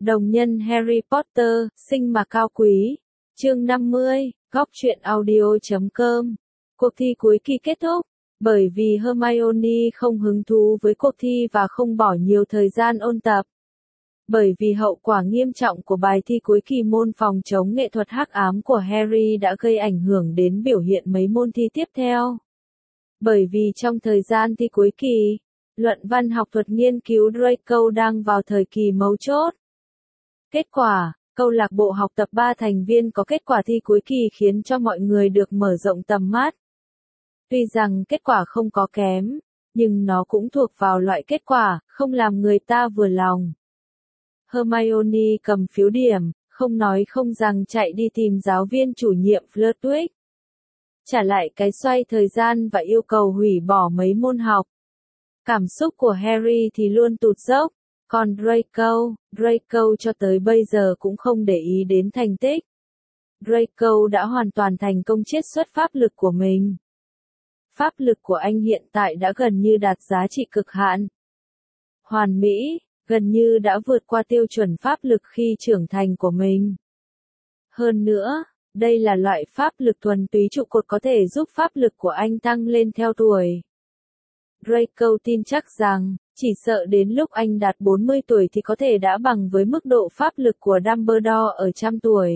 Đồng nhân Harry Potter, sinh mà cao quý. Chương 50, góc truyện audio.com. Cuộc thi cuối kỳ kết thúc. Bởi vì Hermione không hứng thú với cuộc thi và không bỏ nhiều thời gian ôn tập. Bởi vì hậu quả nghiêm trọng của bài thi cuối kỳ môn phòng chống nghệ thuật hắc ám của Harry đã gây ảnh hưởng đến biểu hiện mấy môn thi tiếp theo. Bởi vì trong thời gian thi cuối kỳ, luận văn học thuật nghiên cứu Draco đang vào thời kỳ mấu chốt. Kết quả, câu lạc bộ học tập 3 thành viên có kết quả thi cuối kỳ khiến cho mọi người được mở rộng tầm mắt. Tuy rằng kết quả không có kém, nhưng nó cũng thuộc vào loại kết quả không làm người ta vừa lòng. Hermione cầm phiếu điểm, không nói không rằng chạy đi tìm giáo viên chủ nhiệm Flitwick. Trả lại cái xoay thời gian và yêu cầu hủy bỏ mấy môn học. Cảm xúc của Harry thì luôn tụt dốc, còn Draco cho tới bây giờ cũng không để ý đến thành tích. Draco đã hoàn toàn thành công chiết xuất pháp lực của mình. Pháp lực của anh hiện tại đã gần như đạt giá trị cực hạn. Hoàn mỹ, gần như đã vượt qua tiêu chuẩn pháp lực khi trưởng thành của mình. Hơn nữa, đây là loại pháp lực thuần túy trụ cột có thể giúp pháp lực của anh tăng lên theo tuổi. Draco tin chắc rằng, chỉ sợ đến lúc anh đạt 40 tuổi thì có thể đã bằng với mức độ pháp lực của Dumbledore ở 100 tuổi.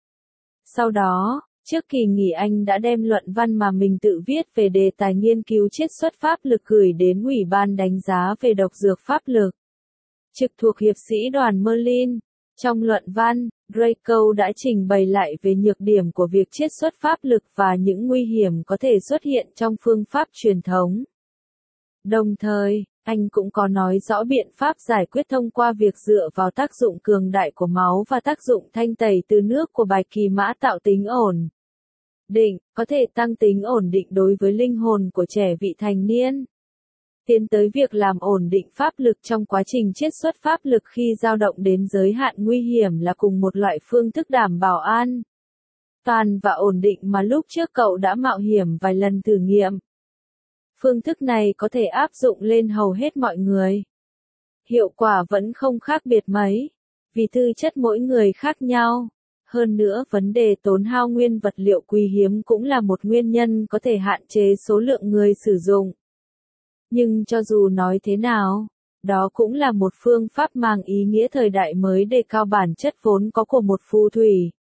Sau đó, trước kỳ nghỉ anh đã đem luận văn mà mình tự viết về đề tài nghiên cứu chiết xuất pháp lực gửi đến Ủy ban đánh giá về độc dược pháp lực, trực thuộc hiệp sĩ đoàn Merlin. Trong luận văn, Draco đã trình bày lại về nhược điểm của việc chiết xuất pháp lực và những nguy hiểm có thể xuất hiện trong phương pháp truyền thống. Đồng thời, anh cũng có nói rõ biện pháp giải quyết thông qua việc dựa vào tác dụng cường đại của máu và tác dụng thanh tẩy từ nước của bạch kỳ mã tạo tính ổn định, có thể tăng tính ổn định đối với linh hồn của trẻ vị thành niên. Tiến tới việc làm ổn định pháp lực trong quá trình chiết xuất pháp lực khi dao động đến giới hạn nguy hiểm là cùng một loại phương thức đảm bảo an toàn và ổn định mà lúc trước cậu đã mạo hiểm vài lần thử nghiệm. Phương thức này có thể áp dụng lên hầu hết mọi người. Hiệu quả vẫn không khác biệt mấy, vì tư chất mỗi người khác nhau. Hơn nữa, vấn đề tốn hao nguyên vật liệu quý hiếm cũng là một nguyên nhân có thể hạn chế số lượng người sử dụng. Nhưng cho dù nói thế nào, đó cũng là một phương pháp mang ý nghĩa thời đại mới đề cao bản chất vốn có của một phù thủy.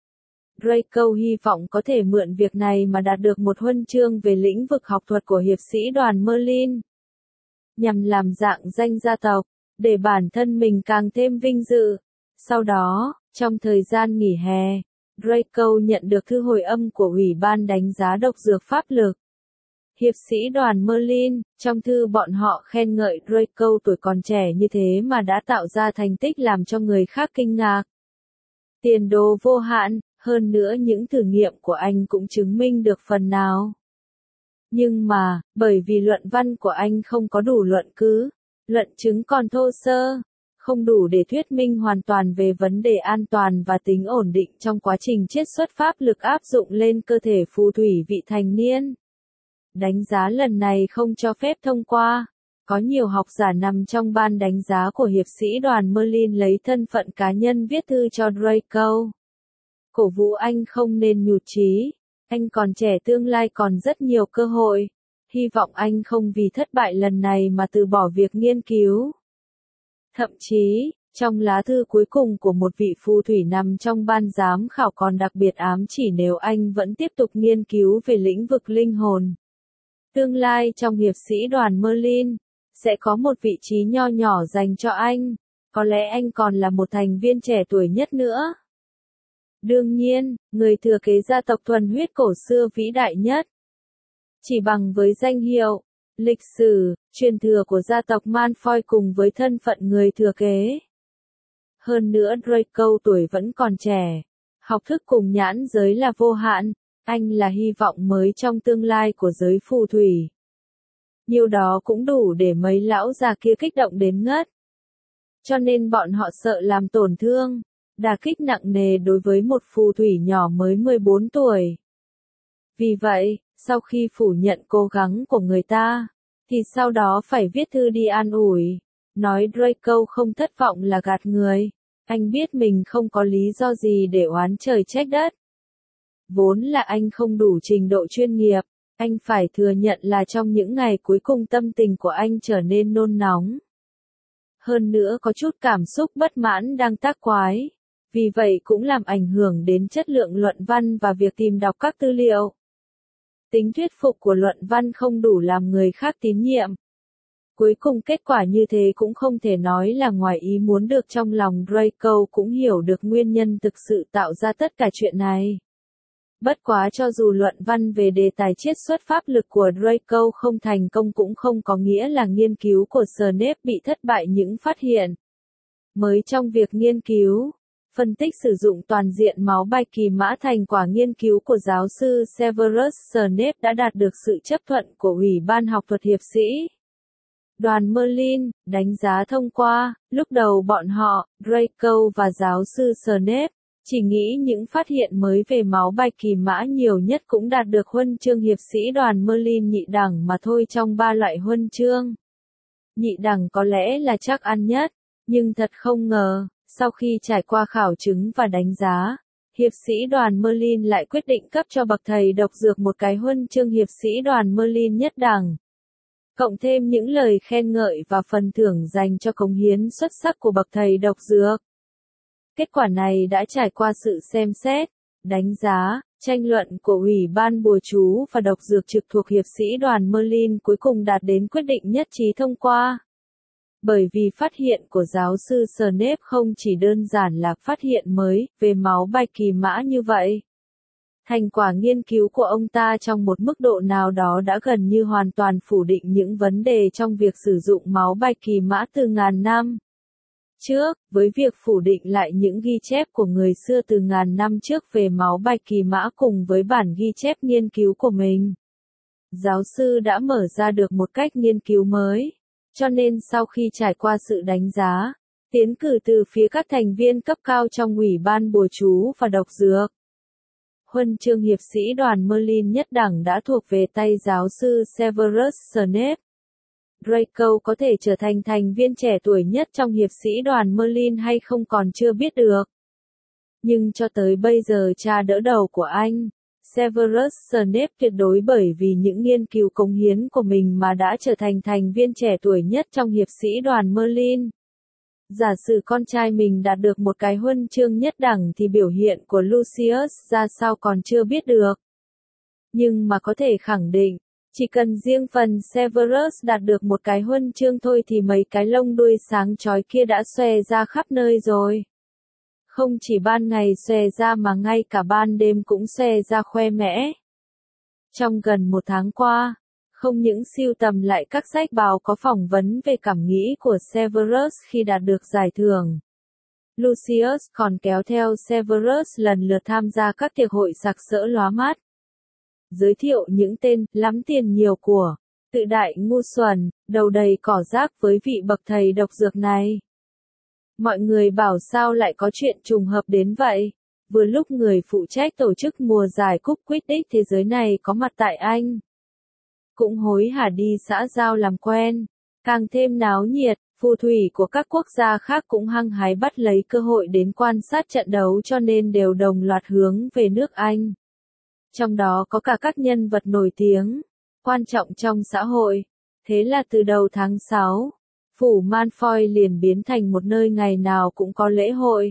Draco hy vọng có thể mượn việc này mà đạt được một huân chương về lĩnh vực học thuật của hiệp sĩ đoàn Merlin. Nhằm làm dạng danh gia tộc, để bản thân mình càng thêm vinh dự. Sau đó, trong thời gian nghỉ hè, Draco nhận được thư hồi âm của Ủy ban đánh giá độc dược pháp lực. Hiệp sĩ đoàn Merlin, trong thư bọn họ khen ngợi Draco tuổi còn trẻ như thế mà đã tạo ra thành tích làm cho người khác kinh ngạc. Tiền đồ vô hạn, hơn nữa những thử nghiệm của anh cũng chứng minh được phần nào. Nhưng mà, bởi vì luận văn của anh không có đủ luận cứ, luận chứng còn thô sơ, không đủ để thuyết minh hoàn toàn về vấn đề an toàn và tính ổn định trong quá trình chiết xuất pháp lực áp dụng lên cơ thể phù thủy vị thành niên. Đánh giá lần này không cho phép thông qua. Có nhiều học giả nằm trong ban đánh giá của hiệp sĩ đoàn Merlin lấy thân phận cá nhân viết thư cho Draco. Cổ vũ anh không nên nhụt chí. Anh còn trẻ, tương lai còn rất nhiều cơ hội. Hy vọng anh không vì thất bại lần này mà từ bỏ việc nghiên cứu. Thậm chí, trong lá thư cuối cùng của một vị phù thủy nằm trong ban giám khảo còn đặc biệt ám chỉ nếu anh vẫn tiếp tục nghiên cứu về lĩnh vực linh hồn. Tương lai trong hiệp sĩ đoàn Merlin, sẽ có một vị trí nho nhỏ dành cho anh. Có lẽ anh còn là một thành viên trẻ tuổi nhất nữa. Đương nhiên, người thừa kế gia tộc thuần huyết cổ xưa vĩ đại nhất. Chỉ bằng với danh hiệu, lịch sử, truyền thừa của gia tộc Malfoy cùng với thân phận người thừa kế. Hơn nữa Draco tuổi vẫn còn trẻ. Học thức cùng nhãn giới là vô hạn. Anh là hy vọng mới trong tương lai của giới phù thủy. Nhiều đó cũng đủ để mấy lão già kia kích động đến ngất. Cho nên bọn họ sợ làm tổn thương, đả kích nặng nề đối với một phù thủy nhỏ mới 14 tuổi. Vì vậy, sau khi phủ nhận cố gắng của người ta, thì sau đó phải viết thư đi an ủi, nói Draco không thất vọng là gạt người. Anh biết mình không có lý do gì để oán trời trách đất. Vốn là anh không đủ trình độ chuyên nghiệp, anh phải thừa nhận là trong những ngày cuối cùng tâm tình của anh trở nên nôn nóng. Hơn nữa có chút cảm xúc bất mãn đang tác quái, vì vậy cũng làm ảnh hưởng đến chất lượng luận văn và việc tìm đọc các tư liệu. Tính thuyết phục của luận văn không đủ làm người khác tín nhiệm. Cuối cùng kết quả như thế cũng không thể nói là ngoài ý muốn được, trong lòng Draco cũng hiểu được nguyên nhân thực sự tạo ra tất cả chuyện này. Bất quá cho dù luận văn về đề tài chiết xuất pháp lực của Draco không thành công cũng không có nghĩa là nghiên cứu của Snape bị thất bại. Những phát hiện mới trong việc nghiên cứu, phân tích sử dụng toàn diện máu bạch kỳ mã thành quả nghiên cứu của giáo sư Severus Snape đã đạt được sự chấp thuận của Ủy ban học thuật hiệp sĩ đoàn Merlin, đánh giá thông qua. Lúc đầu bọn họ, Draco và giáo sư Snape, chỉ nghĩ những phát hiện mới về máu bạch kỳ mã nhiều nhất cũng đạt được huân chương hiệp sĩ đoàn Merlin nhị đẳng mà thôi. Trong 3 loại huân chương, nhị đẳng có lẽ là chắc ăn nhất, nhưng thật không ngờ, sau khi trải qua khảo chứng và đánh giá, hiệp sĩ đoàn Merlin lại quyết định cấp cho bậc thầy độc dược một cái huân chương hiệp sĩ đoàn Merlin nhất đẳng. Cộng thêm những lời khen ngợi và phần thưởng dành cho cống hiến xuất sắc của bậc thầy độc dược. Kết quả này đã trải qua sự xem xét, đánh giá, tranh luận của Ủy ban bùa chú và độc dược trực thuộc hiệp sĩ đoàn Merlin, cuối cùng đạt đến quyết định nhất trí thông qua. Bởi vì phát hiện của giáo sư Snape không chỉ đơn giản là phát hiện mới về máu bạch kỳ mã như vậy. Thành quả nghiên cứu của ông ta trong một mức độ nào đó đã gần như hoàn toàn phủ định những vấn đề trong việc sử dụng máu bạch kỳ mã từ ngàn năm trước, với việc phủ định lại những ghi chép của người xưa từ ngàn năm trước về máu bạch kỳ mã cùng với bản ghi chép nghiên cứu của mình. Giáo sư đã mở ra được một cách nghiên cứu mới, cho nên sau khi trải qua sự đánh giá, tiến cử từ phía các thành viên cấp cao trong Ủy ban bùa chú và độc dược, huân chương hiệp sĩ đoàn Merlin nhất đẳng đã thuộc về tay giáo sư Severus Snape. Draco có thể trở thành thành viên trẻ tuổi nhất trong hiệp sĩ đoàn Merlin hay không còn chưa biết được. Nhưng cho tới bây giờ cha đỡ đầu của anh, Severus Snape tuyệt đối bởi vì những nghiên cứu cống hiến của mình mà đã trở thành thành viên trẻ tuổi nhất trong hiệp sĩ đoàn Merlin. Giả sử con trai mình đạt được một cái huân chương nhất đẳng thì biểu hiện của Lucius ra sao còn chưa biết được. Nhưng mà có thể khẳng định, chỉ cần riêng phần Severus đạt được một cái huân chương thôi thì mấy cái lông đuôi sáng chói kia đã xòe ra khắp nơi rồi. Không chỉ ban ngày xòe ra mà ngay cả ban đêm cũng xòe ra khoe mẽ. Trong gần 1 tháng qua, không những sưu tầm lại các sách báo có phỏng vấn về cảm nghĩ của Severus khi đạt được giải thưởng, Lucius còn kéo theo Severus lần lượt tham gia các tiệc hội sặc sỡ lóa mắt. Giới thiệu những tên lắm tiền nhiều của, tự đại ngu xuẩn, đầu đầy cỏ rác với vị bậc thầy độc dược này. Mọi người bảo sao lại có chuyện trùng hợp đến vậy. Vừa lúc người phụ trách tổ chức mùa giải cúp Quidditch thế giới này có mặt tại Anh, cũng hối hả đi xã giao làm quen. Càng thêm náo nhiệt, phù thủy của các quốc gia khác cũng hăng hái bắt lấy cơ hội đến quan sát trận đấu cho nên đều đồng loạt hướng về nước Anh. Trong đó có cả các nhân vật nổi tiếng, quan trọng trong xã hội. Thế là từ đầu tháng 6, phủ Malfoy liền biến thành một nơi ngày nào cũng có lễ hội.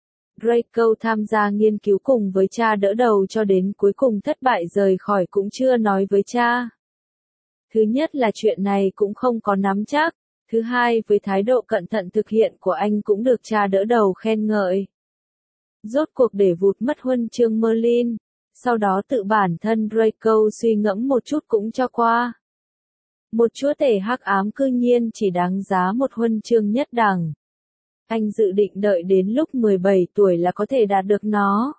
Draco tham gia nghiên cứu cùng với cha đỡ đầu cho đến cuối cùng thất bại rời khỏi cũng chưa nói với cha. Thứ nhất là chuyện này cũng không có nắm chắc. Thứ hai, với thái độ cẩn thận thực hiện của anh cũng được cha đỡ đầu khen ngợi. Rốt cuộc để vụt mất huân chương Merlin, sau đó tự bản thân Draco suy ngẫm một chút cũng cho qua. Một chúa tể hắc ám cư nhiên chỉ đáng giá một huân chương nhất đẳng. Anh dự định đợi đến lúc 17 tuổi là có thể đạt được nó.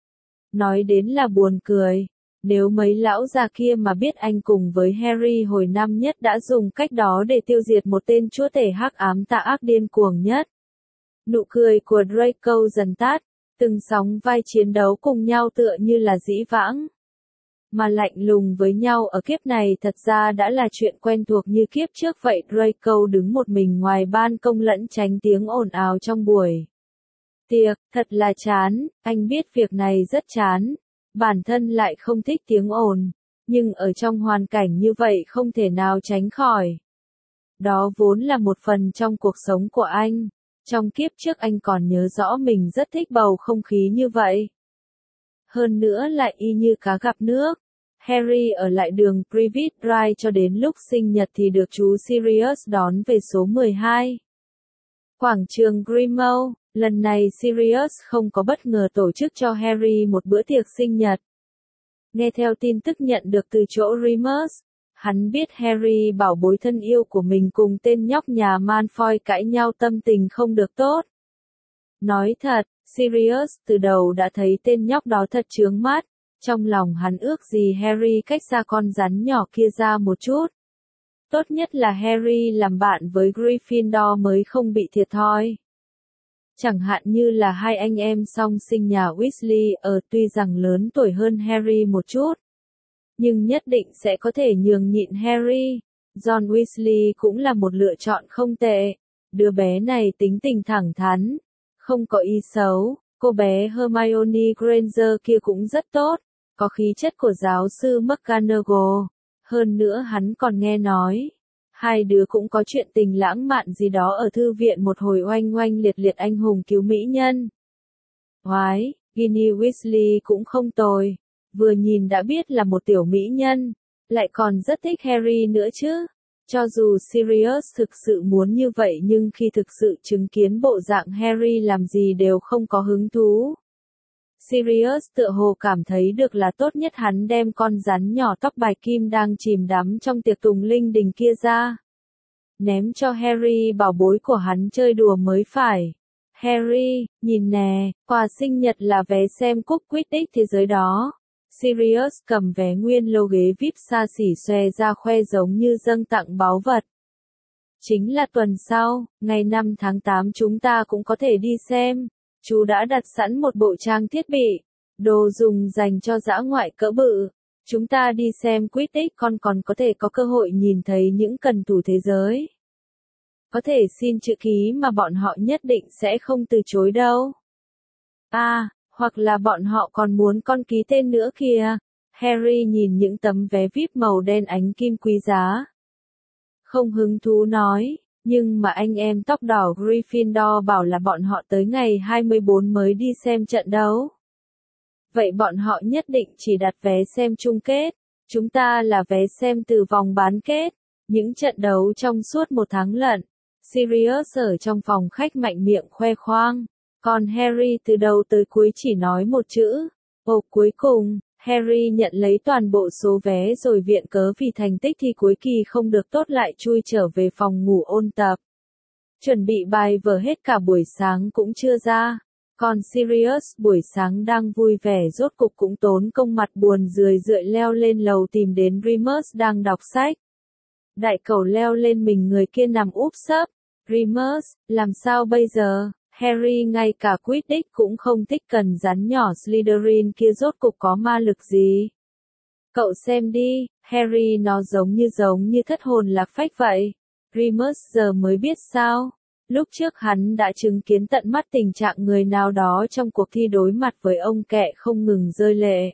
Nói đến là buồn cười. Nếu mấy lão già kia mà biết anh cùng với Harry hồi năm nhất đã dùng cách đó để tiêu diệt một tên chúa tể hắc ám tà ác điên cuồng nhất. Nụ cười của Draco dần tắt, từng sóng vai chiến đấu cùng nhau tựa như là dĩ vãng. Mà lạnh lùng với nhau ở kiếp này thật ra đã là chuyện quen thuộc như kiếp trước vậy. Draco đứng một mình ngoài ban công lẫn tránh tiếng ồn ào trong buổi Tiệc, thật là chán, anh biết việc này rất chán. Bản thân lại không thích tiếng ồn, nhưng ở trong hoàn cảnh như vậy không thể nào tránh khỏi. Đó vốn là một phần trong cuộc sống của anh. Trong kiếp trước anh còn nhớ rõ mình rất thích bầu không khí như vậy. Hơn nữa lại y như cá gặp nước. Harry ở lại đường Privet Drive cho đến lúc sinh nhật thì được chú Sirius đón về số 12. Quảng trường Grimmauld, lần này Sirius không có bất ngờ tổ chức cho Harry một bữa tiệc sinh nhật. Nghe theo tin tức nhận được từ chỗ Remus, hắn biết Harry bảo bối thân yêu của mình cùng tên nhóc nhà Malfoy cãi nhau tâm tình không được tốt. Nói thật, Sirius từ đầu đã thấy tên nhóc đó thật chướng mắt, trong lòng hắn ước gì Harry cách xa con rắn nhỏ kia ra một chút. Tốt nhất là Harry làm bạn với Gryffindor mới không bị thiệt thòi. Chẳng hạn như là hai anh em song sinh nhà Weasley tuy rằng lớn tuổi hơn Harry một chút, nhưng nhất định sẽ có thể nhường nhịn Harry. John Weasley cũng là một lựa chọn không tệ. Đứa bé này tính tình thẳng thắn, không có ý xấu. Cô bé Hermione Granger kia cũng rất tốt, có khí chất của giáo sư McGonagall. Hơn nữa hắn còn nghe nói, hai đứa cũng có chuyện tình lãng mạn gì đó ở thư viện một hồi oanh oanh liệt liệt anh hùng cứu mỹ nhân. Oái, Ginny Weasley cũng không tồi, vừa nhìn đã biết là một tiểu mỹ nhân, lại còn rất thích Harry nữa chứ. Cho dù Sirius thực sự muốn như vậy nhưng khi thực sự chứng kiến bộ dạng Harry làm gì đều không có hứng thú. Sirius tựa hồ cảm thấy được là tốt nhất hắn đem con rắn nhỏ tóc bạch kim đang chìm đắm trong tiệc tùng linh đình kia ra. Ném cho Harry bảo bối của hắn chơi đùa mới phải. Harry, nhìn nè, quà sinh nhật là vé xem cúp Quidditch thế giới đó. Sirius cầm vé nguyên lô ghế VIP xa xỉ xòe ra khoe giống như dâng tặng báu vật. Chính là tuần sau, ngày 5 tháng 8 chúng ta cũng có thể đi xem. Chú đã đặt sẵn một bộ trang thiết bị, đồ dùng dành cho dã ngoại cỡ bự. Chúng ta đi xem Quidditch còn có thể có cơ hội nhìn thấy những cần thủ thế giới. Có thể xin chữ ký mà bọn họ nhất định sẽ không từ chối đâu. Hoặc là bọn họ còn muốn con ký tên nữa kìa. Harry nhìn những tấm vé VIP màu đen ánh kim quý giá. Không hứng thú nói, nhưng mà anh em tóc đỏ Gryffindor bảo là bọn họ tới ngày 24 mới đi xem trận đấu. Vậy bọn họ nhất định chỉ đặt vé xem chung kết. Chúng ta là vé xem từ vòng bán kết. Những trận đấu trong suốt một tháng lận. Sirius ở trong phòng khách mạnh miệng khoe khoang. Còn Harry từ đầu tới cuối chỉ nói một chữ. Cuối cùng, Harry nhận lấy toàn bộ số vé rồi viện cớ vì thành tích thi cuối kỳ không được tốt lại chui trở về phòng ngủ ôn tập. Chuẩn bị bài vở hết cả buổi sáng cũng chưa ra. Còn Sirius buổi sáng đang vui vẻ rốt cục cũng tốn công mặt buồn rười rượi leo lên lầu tìm đến Remus đang đọc sách. Đại cẩu leo lên mình người kia nằm úp sấp. Remus, làm sao bây giờ? Harry ngay cả Quidditch cũng không thích, cần rắn nhỏ Slytherin kia rốt cục có ma lực gì. Cậu xem đi, Harry nó giống như thất hồn lạc phách vậy. Remus giờ mới biết sao. Lúc trước hắn đã chứng kiến tận mắt tình trạng người nào đó trong cuộc thi đối mặt với ông kẹ không ngừng rơi lệ.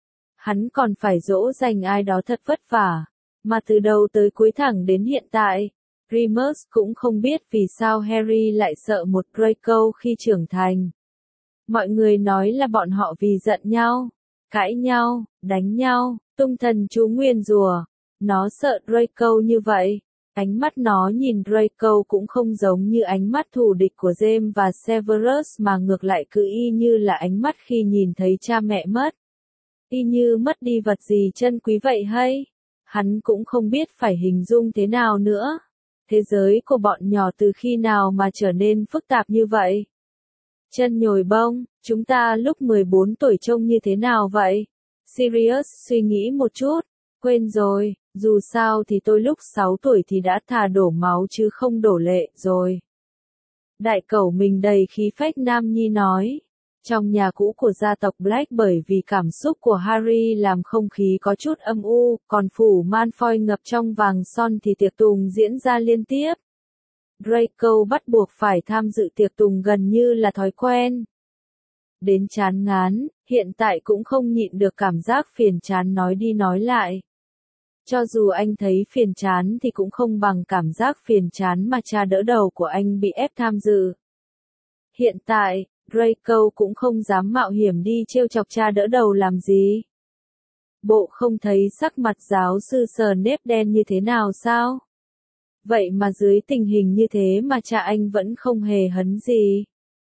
Hắn còn phải dỗ dành ai đó thật vất vả. Mà từ đầu tới cuối thẳng đến hiện tại, Remus cũng không biết vì sao Harry lại sợ một Draco khi trưởng thành. Mọi người nói là bọn họ vì giận nhau, cãi nhau, đánh nhau, tung thần chú nguyền rủa. Nó sợ Draco như vậy. Ánh mắt nó nhìn Draco cũng không giống như ánh mắt thù địch của James và Severus mà ngược lại cứ y như là ánh mắt khi nhìn thấy cha mẹ mất. Y như mất đi vật gì chân quý vậy hay? Hắn cũng không biết phải hình dung thế nào nữa. Thế giới của bọn nhỏ từ khi nào mà trở nên phức tạp như vậy? Chân nhồi bông, chúng ta lúc 14 tuổi trông như thế nào vậy? Sirius suy nghĩ một chút, quên rồi, dù sao thì tôi lúc 6 tuổi thì đã thà đổ máu chứ không đổ lệ rồi. Đại cẩu mình đầy khí phách nam nhi nói. Trong nhà cũ của gia tộc Black bởi vì cảm xúc của Harry làm không khí có chút âm u, còn phủ Malfoy ngập trong vàng son thì tiệc tùng diễn ra liên tiếp. Draco bắt buộc phải tham dự tiệc tùng gần như là thói quen. Đến chán ngán, hiện tại cũng không nhịn được cảm giác phiền chán nói đi nói lại. Cho dù anh thấy phiền chán thì cũng không bằng cảm giác phiền chán mà cha đỡ đầu của anh bị ép tham dự. Hiện tại, Draco cũng không dám mạo hiểm đi trêu chọc cha đỡ đầu làm gì. Bộ không thấy sắc mặt giáo sư Snape đen như thế nào sao? Vậy mà dưới tình hình như thế mà cha anh vẫn không hề hấn gì.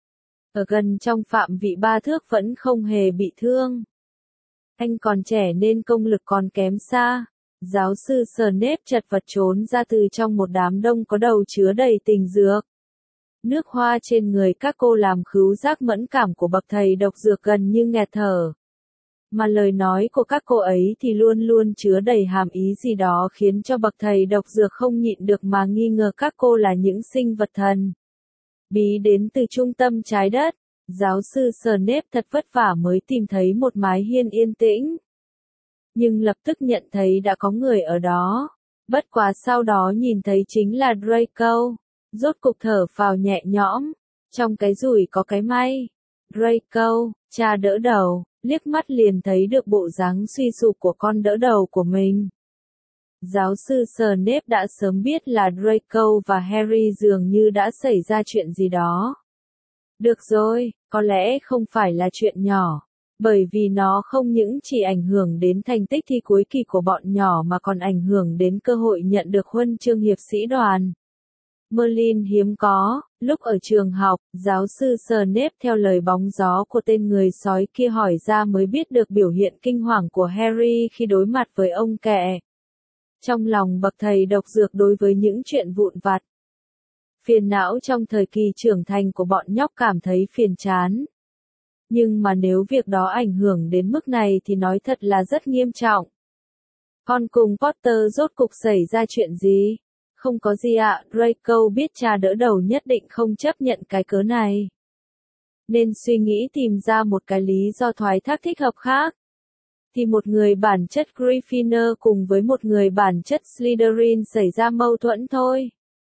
Ở gần trong phạm vị 3 thước vẫn không hề bị thương. Anh còn trẻ nên công lực còn kém xa. Giáo sư Snape chật vật trốn ra từ trong một đám đông có đầu chứa đầy tình dược. Nước hoa trên người các cô làm khứu giác mẫn cảm của bậc thầy độc dược gần như nghẹt thở. Mà lời nói của các cô ấy thì luôn luôn chứa đầy hàm ý gì đó khiến cho bậc thầy độc dược không nhịn được mà nghi ngờ các cô là những sinh vật thần bí đến từ trung tâm trái đất. Giáo sư Snape thật vất vả mới tìm thấy một mái hiên yên tĩnh. Nhưng lập tức nhận thấy đã có người ở đó. Bất quá sau đó nhìn thấy chính là Draco. Rốt cục thở phào nhẹ nhõm. Trong cái rủi có cái may. Draco, cha đỡ đầu, liếc mắt liền thấy được bộ dáng suy sụp của con đỡ đầu của mình. Giáo sư Snape đã sớm biết là Draco và Harry dường như đã xảy ra chuyện gì đó. Được rồi, có lẽ không phải là chuyện nhỏ. Bởi vì nó không những chỉ ảnh hưởng đến thành tích thi cuối kỳ của bọn nhỏ mà còn ảnh hưởng đến cơ hội nhận được huân chương hiệp sĩ đoàn. Merlin hiếm có, lúc ở trường học, giáo sư Snape theo lời bóng gió của tên người sói kia hỏi ra mới biết được biểu hiện kinh hoàng của Harry khi đối mặt với ông kẹ. Trong lòng bậc thầy độc dược đối với những chuyện vụn vặt. Phiền não trong thời kỳ trưởng thành của bọn nhóc cảm thấy phiền chán. Nhưng mà nếu việc đó ảnh hưởng đến mức này thì nói thật là rất nghiêm trọng. Con cùng Potter rốt cục xảy ra chuyện gì? Không có gì ạ, Draco biết cha đỡ đầu nhất định không chấp nhận cái cớ này. Nên suy nghĩ tìm ra một cái lý do thoái thác thích hợp khác. Thì một người bản chất Gryffindor cùng với một người bản chất Slytherin xảy ra mâu thuẫn thôi.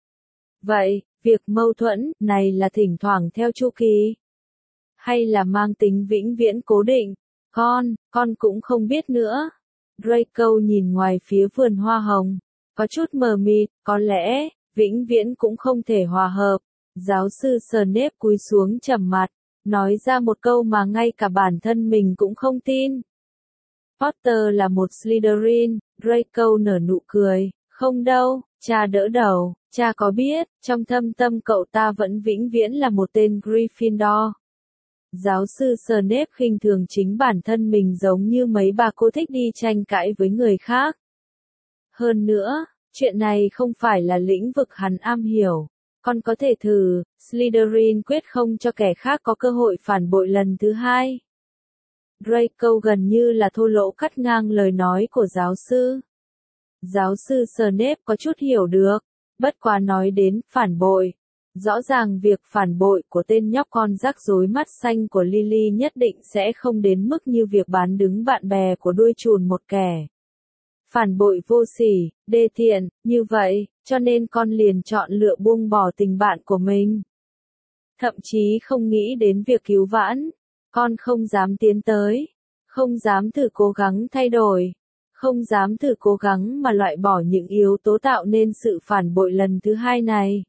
Vậy, việc mâu thuẫn này là thỉnh thoảng theo chu kỳ? Hay là mang tính vĩnh viễn cố định? Con cũng không biết nữa. Draco nhìn ngoài phía vườn hoa hồng. Có chút mờ mịt, có lẽ, vĩnh viễn cũng không thể hòa hợp. Giáo sư Snape cúi xuống trầm mặt, nói ra một câu mà ngay cả bản thân mình cũng không tin. Potter là một Slytherin, Draco nở nụ cười, không đâu, cha đỡ đầu, cha có biết, trong thâm tâm cậu ta vẫn vĩnh viễn là một tên Gryffindor. Giáo sư Snape khinh thường chính bản thân mình giống như mấy bà cô thích đi tranh cãi với người khác. Hơn nữa, chuyện này không phải là lĩnh vực hắn am hiểu. Con có thể thử, Slytherin quyết không cho kẻ khác có cơ hội phản bội lần thứ hai. Draco gần như là thô lỗ cắt ngang lời nói của giáo sư. Giáo sư Snape có chút hiểu được, bất quá nói đến phản bội. Rõ ràng việc phản bội của tên nhóc con rắc rối mắt xanh của Lily nhất định sẽ không đến mức như việc bán đứng bạn bè của đuôi trùn một kẻ. Phản bội vô sỉ, đê tiện, như vậy, cho nên con liền chọn lựa buông bỏ tình bạn của mình. Thậm chí không nghĩ đến việc cứu vãn. Con không dám tiến tới. Không dám thử cố gắng thay đổi. Không dám thử cố gắng mà loại bỏ những yếu tố tạo nên sự phản bội lần thứ hai này.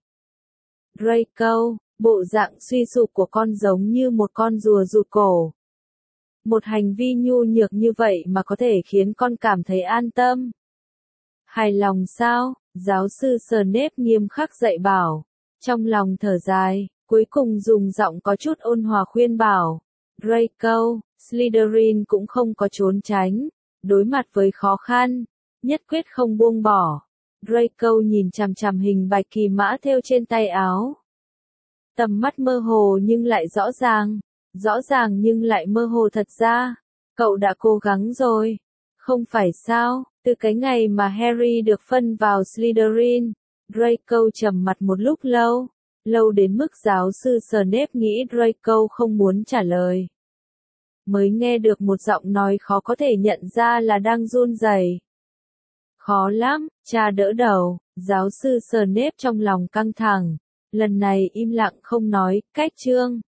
Draco, bộ dạng suy sụp của con giống như một con rùa rụt cổ. Một hành vi nhu nhược như vậy mà có thể khiến con cảm thấy an tâm. Hài lòng sao? Giáo sư Snape nghiêm khắc dạy bảo. Trong lòng thở dài, cuối cùng dùng giọng có chút ôn hòa khuyên bảo. Draco, Slytherin cũng không có trốn tránh. Đối mặt với khó khăn, nhất quyết không buông bỏ. Draco nhìn chằm chằm hình bạch kỳ mã thêu trên tay áo. Tầm mắt mơ hồ nhưng lại rõ ràng. Rõ ràng nhưng lại mơ hồ thật ra. Cậu đã cố gắng rồi. Không phải sao, từ cái ngày mà Harry được phân vào Slytherin. Draco trầm mặt một lúc lâu. Lâu đến mức giáo sư Snape nghĩ Draco không muốn trả lời. Mới nghe được một giọng nói khó có thể nhận ra là đang run rẩy. Khó lắm, cha đỡ đầu, giáo sư Snape trong lòng căng thẳng, lần này im lặng không nói, cách chương.